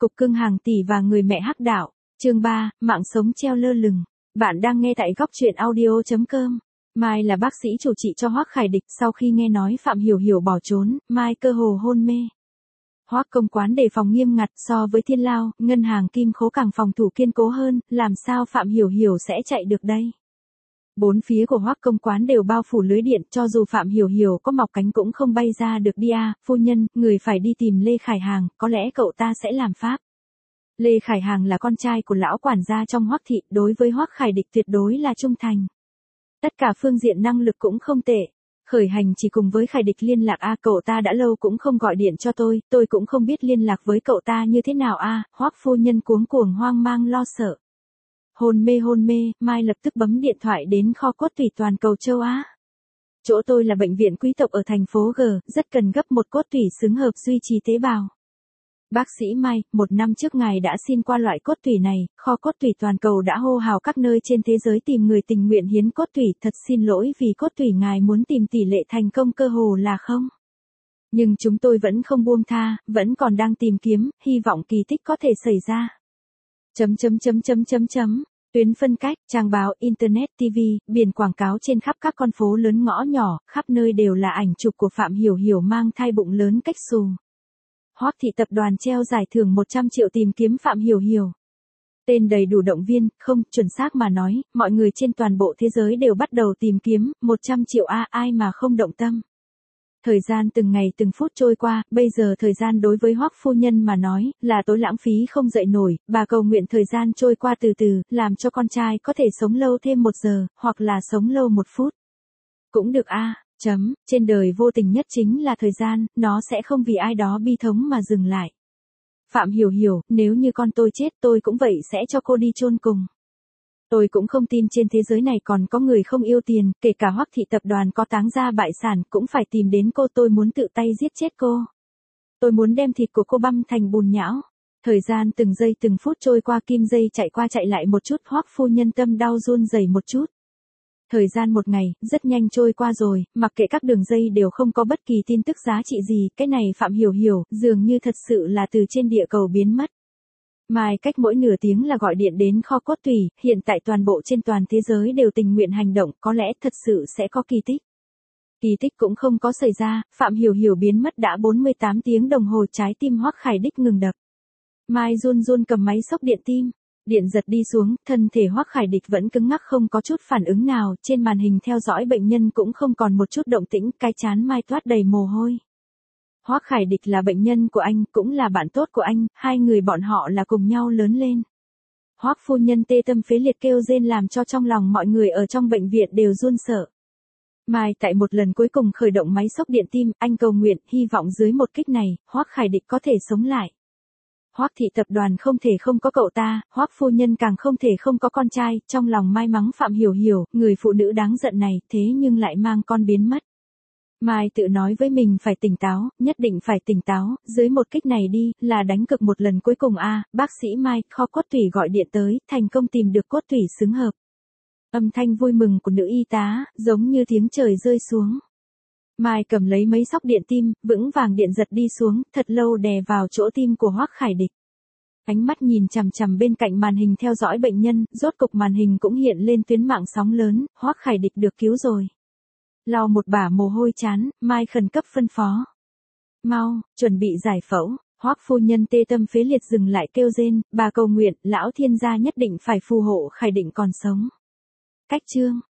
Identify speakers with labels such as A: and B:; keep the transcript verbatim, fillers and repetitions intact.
A: Cục cưng hàng tỷ và người mẹ hắc đạo. Chương ba, mạng sống treo lơ lửng. Bạn đang nghe tại góc truyện audio chấm com. Mai là bác sĩ chủ trị cho Hoắc Khải Địch, sau khi nghe nói Phạm Hiểu Hiểu bỏ trốn, Mai cơ hồ hôn mê. Hoắc công quán đề phòng nghiêm ngặt, so với Thiên Lao, ngân hàng Kim Khố càng phòng thủ kiên cố hơn, làm sao Phạm Hiểu Hiểu sẽ chạy được đây? Bốn phía của Hoắc công quán đều bao phủ lưới điện, cho dù Phạm Hiểu Hiểu có mọc cánh cũng không bay ra được đi à, phu nhân, người phải đi tìm Lê Khải Hàng, có lẽ cậu ta sẽ làm pháp. Lê Khải Hàng là con trai của lão quản gia trong Hoắc thị, đối với Hoắc Khải Địch tuyệt đối là trung thành. Tất cả phương diện năng lực cũng không tệ. Khởi hành chỉ cùng với Khải Địch liên lạc a à, cậu ta đã lâu cũng không gọi điện cho tôi, tôi cũng không biết liên lạc với cậu ta như thế nào a à, Hoắc phu nhân cuống cuồng hoang mang lo sợ. Hôn mê hôn mê, Mai lập tức bấm điện thoại đến kho cốt tủy toàn cầu châu Á. Chỗ tôi là bệnh viện quý tộc ở thành phố G, rất cần gấp một cốt tủy xứng hợp duy trì tế bào. Bác sĩ Mai, một năm trước ngài đã xin qua loại cốt tủy này, kho cốt tủy toàn cầu đã hô hào các nơi trên thế giới tìm người tình nguyện hiến cốt tủy, thật xin lỗi vì cốt tủy ngài muốn tìm tỷ lệ thành công cơ hồ là không. Nhưng chúng tôi vẫn không buông tha, vẫn còn đang tìm kiếm, hy vọng kỳ tích có thể xảy ra. Chấm chấm chấm chấm chấm chấm. Tuyến phân cách, trang báo, internet, ti vi, biển quảng cáo trên khắp các con phố lớn ngõ nhỏ, khắp nơi đều là ảnh chụp của Phạm Hiểu Hiểu mang thai bụng lớn cách xù. Hoắc thị tập đoàn treo giải thưởng một trăm triệu tìm kiếm Phạm Hiểu Hiểu. Tên đầy đủ động viên, không, chuẩn xác mà nói, mọi người trên toàn bộ thế giới đều bắt đầu tìm kiếm, một trăm triệu a, ai mà không động tâm. Thời gian từng ngày từng phút trôi qua, bây giờ thời gian đối với Hoắc phu nhân mà nói, là tối lãng phí không dậy nổi, bà cầu nguyện thời gian trôi qua từ từ, làm cho con trai có thể sống lâu thêm một giờ, hoặc là sống lâu một phút. Cũng được a, chấm, trên đời vô tình nhất chính là thời gian, nó sẽ không vì ai đó bi thống mà dừng lại. Phạm Hiểu Hiểu, nếu như con tôi chết tôi cũng vậy sẽ cho cô đi chôn cùng. Tôi cũng không tin trên thế giới này còn có người không yêu tiền, kể cả Hoắc thị tập đoàn có táng ra bại sản cũng phải tìm đến cô, tôi muốn tự tay giết chết cô. Tôi muốn đem thịt của cô băm thành bùn nhão. Thời gian từng giây từng phút trôi qua, kim dây chạy qua chạy lại một chút, Hoắc phu nhân tâm đau run rẩy một chút. Thời gian một ngày, rất nhanh trôi qua rồi, mặc kệ các đường dây đều không có bất kỳ tin tức giá trị gì, cái này Phạm Hiểu Hiểu, dường như thật sự là từ trên địa cầu biến mất. Mai cách mỗi nửa tiếng là gọi điện đến kho cốt tủy, hiện tại toàn bộ trên toàn thế giới đều tình nguyện hành động, có lẽ thật sự sẽ có kỳ tích. Kỳ tích cũng không có xảy ra, Phạm Hiểu Hiểu biến mất đã bốn mươi tám tiếng đồng hồ, trái tim Hoắc Khải Địch ngừng đập. Mai run run cầm máy xốc điện tim, điện giật đi xuống, thân thể Hoắc Khải Địch vẫn cứng ngắc không có chút phản ứng nào, trên màn hình theo dõi bệnh nhân cũng không còn một chút động tĩnh, cái trán Mai toát đầy mồ hôi. Hoắc Khải Địch là bệnh nhân của anh, cũng là bạn tốt của anh, hai người bọn họ là cùng nhau lớn lên. Hoắc phu nhân tê tâm phế liệt kêu rên làm cho trong lòng mọi người ở trong bệnh viện đều run sợ. Mai tại một lần cuối cùng khởi động máy xốc điện tim, anh cầu nguyện, hy vọng dưới một kích này, Hoắc Khải Địch có thể sống lại. Hoắc thị tập đoàn không thể không có cậu ta, Hoắc phu nhân càng không thể không có con trai, trong lòng Mai mắng Phạm Hiểu Hiểu, người phụ nữ đáng giận này, thế nhưng lại mang con biến mất. Mai tự nói với mình phải tỉnh táo, nhất định phải tỉnh táo, dưới một kích này đi, là đánh cực một lần cuối cùng a, à, bác sĩ Mai, kho cốt tủy gọi điện tới, thành công tìm được cốt tủy xứng hợp. Âm thanh vui mừng của nữ y tá, giống như tiếng trời rơi xuống. Mai cầm lấy mấy xóc điện tim, vững vàng điện giật đi xuống, thật lâu đè vào chỗ tim của Hoắc Khải Địch. Ánh mắt nhìn chằm chằm bên cạnh màn hình theo dõi bệnh nhân, rốt cục màn hình cũng hiện lên tuyến mạng sóng lớn, Hoắc Khải Địch được cứu rồi. Lau một bả mồ hôi chán, Mai khẩn cấp phân phó. Mau, chuẩn bị giải phẫu. Hoắc phu nhân tê tâm phế liệt dừng lại kêu rên, bà cầu nguyện, lão thiên gia nhất định phải phù hộ Khải Định còn sống. Cách chương.